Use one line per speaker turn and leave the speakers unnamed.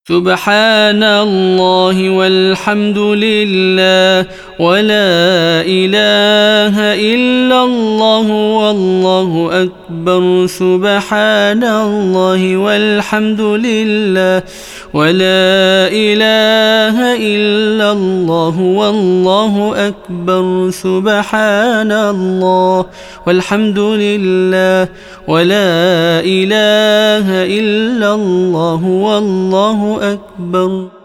سبحان الله والحمد لله ولا إله إلا الله والله أكبر. سبحان الله والحمد لله ولا إله إلا الله والله أكبر. سبحان الله والحمد لله ولا إله إلا الله والله أكبر.